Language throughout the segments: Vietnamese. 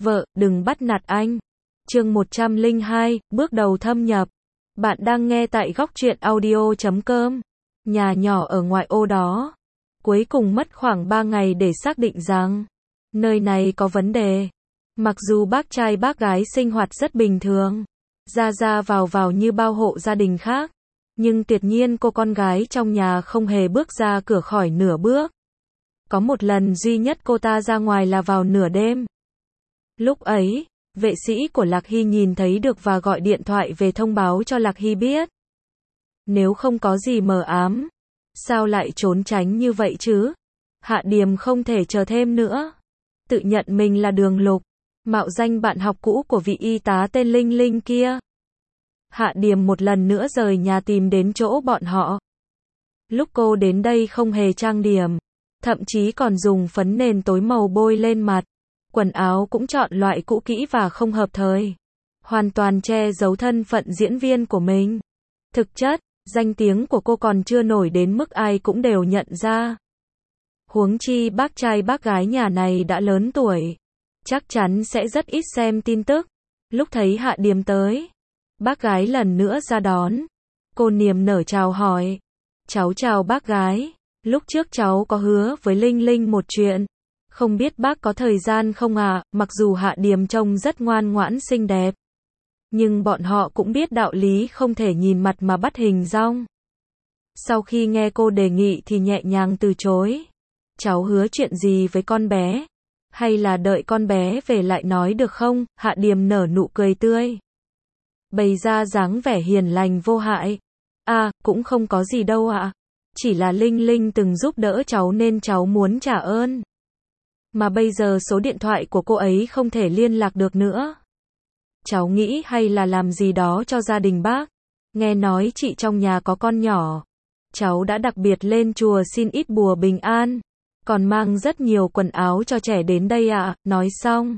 Vợ, đừng bắt nạt anh. Chương 102, bước đầu thâm nhập. Bạn đang nghe tại góc truyện audio.com. Nhà nhỏ ở ngoại ô đó. Cuối cùng mất khoảng 3 ngày để xác định rằng nơi này có vấn đề. Mặc dù bác trai bác gái sinh hoạt rất bình thường, ra ra vào vào như bao hộ gia đình khác, nhưng tuyệt nhiên cô con gái trong nhà không hề bước ra cửa khỏi nửa bước. Có một lần duy nhất cô ta ra ngoài là vào nửa đêm. Lúc ấy, vệ sĩ của Lạc Hy nhìn thấy được và gọi điện thoại về thông báo cho Lạc Hy biết. Nếu không có gì mờ ám, sao lại trốn tránh như vậy chứ? Hạ Điềm không thể chờ thêm nữa. Tự nhận mình là Đường Lục, mạo danh bạn học cũ của vị y tá tên Linh Linh kia. Hạ Điềm một lần nữa rời nhà tìm đến chỗ bọn họ. Lúc cô đến đây không hề trang điểm, thậm chí còn dùng phấn nền tối màu bôi lên mặt. Quần áo cũng chọn loại cũ kỹ và không hợp thời, hoàn toàn che giấu thân phận diễn viên của mình. Thực chất, danh tiếng của cô còn chưa nổi đến mức ai cũng đều nhận ra. Huống chi bác trai bác gái nhà này đã lớn tuổi, chắc chắn sẽ rất ít xem tin tức. Lúc thấy Hạ Điềm tới, bác gái lần nữa ra đón. Cô niềm nở chào hỏi. Cháu chào bác gái, lúc trước cháu có hứa với Linh Linh một chuyện. Không biết bác có thời gian không ạ? Mặc dù Hạ Điềm trông rất ngoan ngoãn xinh đẹp, nhưng bọn họ cũng biết đạo lý không thể nhìn mặt mà bắt hình dong. Sau khi nghe cô đề nghị thì nhẹ nhàng từ chối. Cháu hứa chuyện gì với con bé? Hay là đợi con bé về lại nói được không? Hạ Điềm nở nụ cười tươi, bày ra dáng vẻ hiền lành vô hại. Cũng không có gì đâu ạ. Chỉ là Linh Linh từng giúp đỡ cháu nên cháu muốn trả ơn. Mà bây giờ số điện thoại của cô ấy không thể liên lạc được nữa. Cháu nghĩ hay là làm gì đó cho gia đình bác. Nghe nói chị trong nhà có con nhỏ. Cháu đã đặc biệt lên chùa xin ít bùa bình an. Còn mang rất nhiều quần áo cho trẻ đến đây ạ. Nói xong,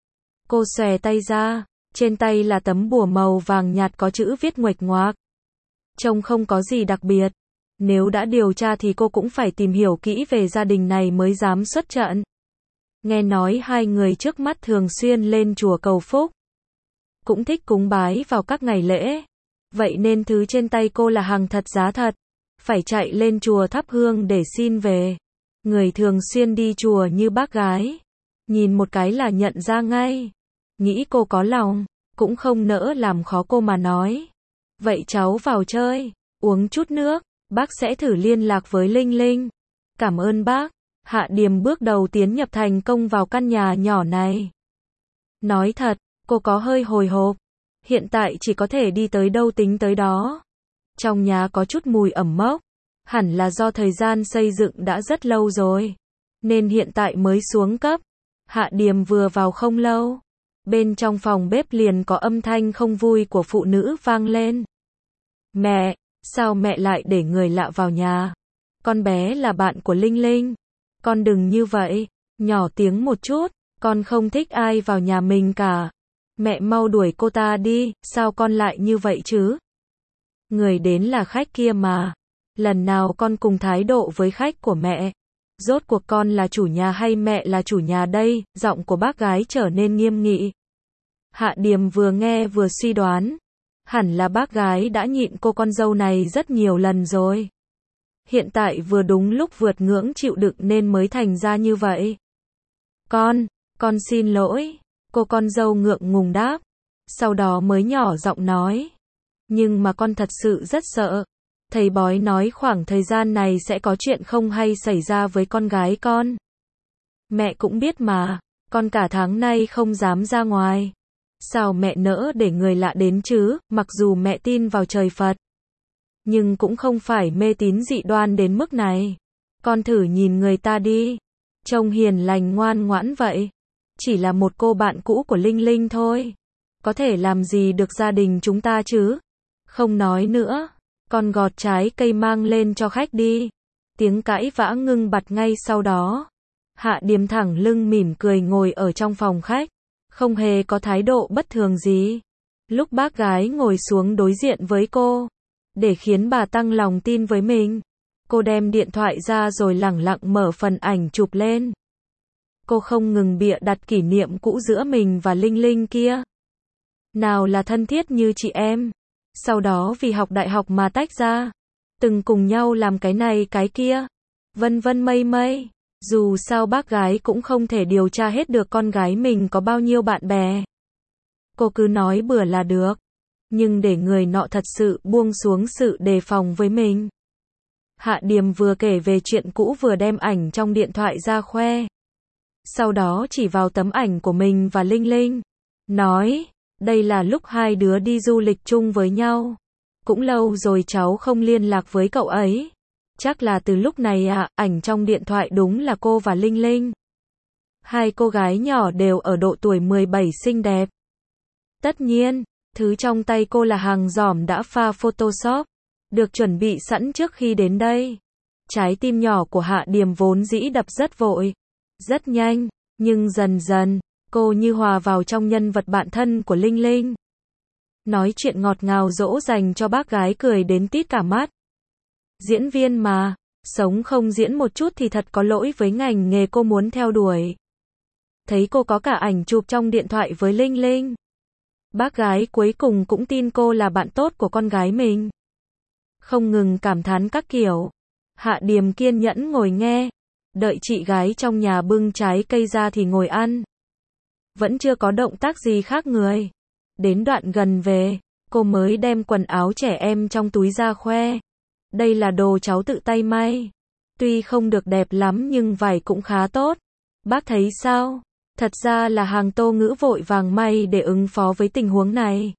cô xòe tay ra. Trên tay là tấm bùa màu vàng nhạt có chữ viết nguệch ngoạc. Trông không có gì đặc biệt. Nếu đã điều tra thì cô cũng phải tìm hiểu kỹ về gia đình này mới dám xuất trận. Nghe nói hai người trước mắt thường xuyên lên chùa cầu phúc, cũng thích cúng bái vào các ngày lễ. Vậy nên thứ trên tay cô là hàng thật giá thật. Phải chạy lên chùa thắp hương để xin về. Người thường xuyên đi chùa như bác gái, nhìn một cái là nhận ra ngay. Nghĩ cô có lòng, cũng không nỡ làm khó cô mà nói. Vậy cháu vào chơi, uống chút nước, bác sẽ thử liên lạc với Linh Linh. Cảm ơn bác. Hạ Điềm bước đầu tiến nhập thành công vào căn nhà nhỏ này. Nói thật, cô có hơi hồi hộp. Hiện tại chỉ có thể đi tới đâu tính tới đó. Trong nhà có chút mùi ẩm mốc. Hẳn là do thời gian xây dựng đã rất lâu rồi, nên hiện tại mới xuống cấp. Hạ Điềm vừa vào không lâu, bên trong phòng bếp liền có âm thanh không vui của phụ nữ vang lên. Mẹ, sao mẹ lại để người lạ vào nhà? Con bé là bạn của Linh Linh. Con đừng như vậy, nhỏ tiếng một chút, con không thích ai vào nhà mình cả. Mẹ mau đuổi cô ta đi, sao con lại như vậy chứ? Người đến là khách kia mà. Lần nào con cùng thái độ với khách của mẹ? Rốt cuộc con là chủ nhà hay mẹ là chủ nhà đây? Giọng của bác gái trở nên nghiêm nghị. Hạ Điềm vừa nghe vừa suy đoán. Hẳn là bác gái đã nhịn cô con dâu này rất nhiều lần rồi. Hiện tại vừa đúng lúc vượt ngưỡng chịu đựng nên mới thành ra như vậy. Con xin lỗi. Cô con dâu ngượng ngùng đáp. Sau đó mới nhỏ giọng nói. Nhưng mà con thật sự rất sợ. Thầy bói nói khoảng thời gian này sẽ có chuyện không hay xảy ra với con gái con. Mẹ cũng biết mà, con cả tháng nay không dám ra ngoài. Sao mẹ nỡ để người lạ đến chứ? Mặc dù mẹ tin vào trời Phật, nhưng cũng không phải mê tín dị đoan đến mức này. Con thử nhìn người ta đi, trông hiền lành ngoan ngoãn vậy. Chỉ là một cô bạn cũ của Linh Linh thôi. Có thể làm gì được gia đình chúng ta chứ? Không nói nữa, con gọt trái cây mang lên cho khách đi. Tiếng cãi vã ngưng bặt ngay sau đó. Hạ Điềm thẳng lưng mỉm cười ngồi ở trong phòng khách, không hề có thái độ bất thường gì. Lúc bác gái ngồi xuống đối diện với cô, để khiến bà tăng lòng tin với mình, cô đem điện thoại ra rồi lẳng lặng mở phần ảnh chụp lên. Cô không ngừng bịa đặt kỷ niệm cũ giữa mình và Linh Linh kia. Nào là thân thiết như chị em. Sau đó vì học đại học mà tách ra. Từng cùng nhau làm cái này cái kia. Vân vân mây mây. Dù sao bác gái cũng không thể điều tra hết được con gái mình có bao nhiêu bạn bè. Cô cứ nói bừa là được. Nhưng để người nọ thật sự buông xuống sự đề phòng với mình. Hạ Điềm vừa kể về chuyện cũ vừa đem ảnh trong điện thoại ra khoe. Sau đó chỉ vào tấm ảnh của mình và Linh Linh. Nói, đây là lúc hai đứa đi du lịch chung với nhau. Cũng lâu rồi cháu không liên lạc với cậu ấy. Chắc là từ lúc này ạ, ảnh trong điện thoại đúng là cô và Linh Linh. Hai cô gái nhỏ đều ở độ tuổi 17 xinh đẹp. Tất nhiên, thứ trong tay cô là hàng giỏm đã pha Photoshop, được chuẩn bị sẵn trước khi đến đây. Trái tim nhỏ của Hạ Điềm vốn dĩ đập rất vội, rất nhanh, nhưng dần dần, cô như hòa vào trong nhân vật bạn thân của Linh Linh. Nói chuyện ngọt ngào dỗ dành cho bác gái cười đến tít cả mắt. Diễn viên mà, sống không diễn một chút thì thật có lỗi với ngành nghề cô muốn theo đuổi. Thấy cô có cả ảnh chụp trong điện thoại với Linh Linh. Bác gái cuối cùng cũng tin cô là bạn tốt của con gái mình. Không ngừng cảm thán các kiểu. Hạ Điềm kiên nhẫn ngồi nghe. Đợi chị gái trong nhà bưng trái cây ra thì ngồi ăn. Vẫn chưa có động tác gì khác người. Đến đoạn gần về, cô mới đem quần áo trẻ em trong túi ra khoe. Đây là đồ cháu tự tay may. Tuy không được đẹp lắm nhưng vải cũng khá tốt. Bác thấy sao? Thật ra là hàng Tô Ngữ vội vàng may để ứng phó với tình huống này.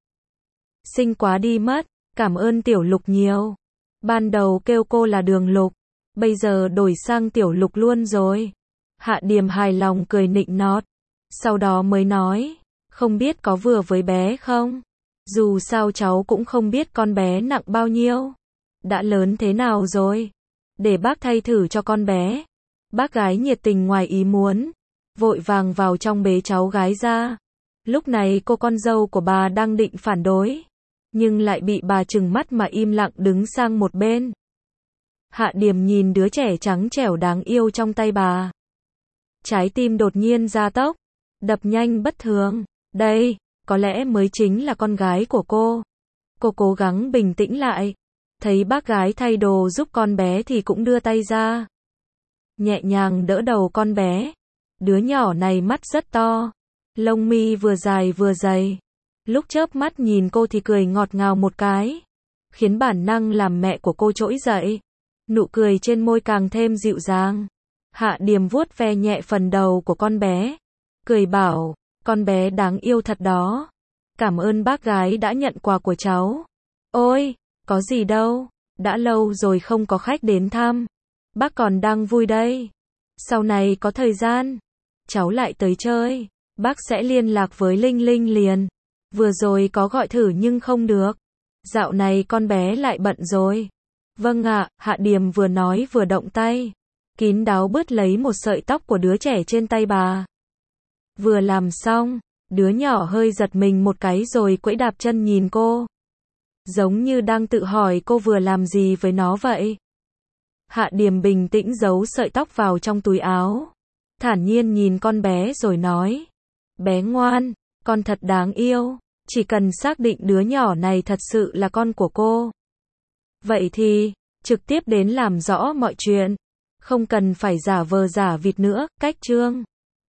Xinh quá đi mất, cảm ơn Tiểu Lục nhiều. Ban đầu kêu cô là Đường Lục, bây giờ đổi sang Tiểu Lục luôn rồi. Hạ Điềm hài lòng cười nịnh nọt. Sau đó mới nói, không biết có vừa với bé không? Dù sao cháu cũng không biết con bé nặng bao nhiêu. Đã lớn thế nào rồi? Để bác thay thử cho con bé. Bác gái nhiệt tình ngoài ý muốn. Vội vàng vào trong bế cháu gái ra. Lúc này cô con dâu của bà đang định phản đối. Nhưng lại bị bà trừng mắt mà im lặng đứng sang một bên. Hạ Điềm nhìn đứa trẻ trắng trẻo đáng yêu trong tay bà. Trái tim đột nhiên gia tốc. Đập nhanh bất thường. Đây, có lẽ mới chính là con gái của cô. Cô cố gắng bình tĩnh lại. Thấy bác gái thay đồ giúp con bé thì cũng đưa tay ra. Nhẹ nhàng đỡ đầu con bé. Đứa nhỏ này mắt rất to. Lông mi vừa dài vừa dày. Lúc chớp mắt nhìn cô thì cười ngọt ngào một cái. Khiến bản năng làm mẹ của cô trỗi dậy. Nụ cười trên môi càng thêm dịu dàng. Hạ Điềm vuốt ve nhẹ phần đầu của con bé. Cười bảo, con bé đáng yêu thật đó. Cảm ơn bác gái đã nhận quà của cháu. Ôi, có gì đâu. Đã lâu rồi không có khách đến thăm. Bác còn đang vui đây. Sau này có thời gian, cháu lại tới chơi. Bác sẽ liên lạc với Linh Linh liền. Vừa rồi có gọi thử nhưng không được. Dạo này con bé lại bận rồi. Vâng ạ, Hạ Điềm vừa nói vừa động tay. Kín đáo bứt lấy một sợi tóc của đứa trẻ trên tay bà. Vừa làm xong, đứa nhỏ hơi giật mình một cái rồi quẫy đạp chân nhìn cô. Giống như đang tự hỏi cô vừa làm gì với nó vậy. Hạ Điềm bình tĩnh giấu sợi tóc vào trong túi áo. Thản nhiên nhìn con bé rồi nói. Bé ngoan, con thật đáng yêu. Chỉ cần xác định đứa nhỏ này thật sự là con của cô. Vậy thì, trực tiếp đến làm rõ mọi chuyện. Không cần phải giả vờ giả vịt nữa, cách chương.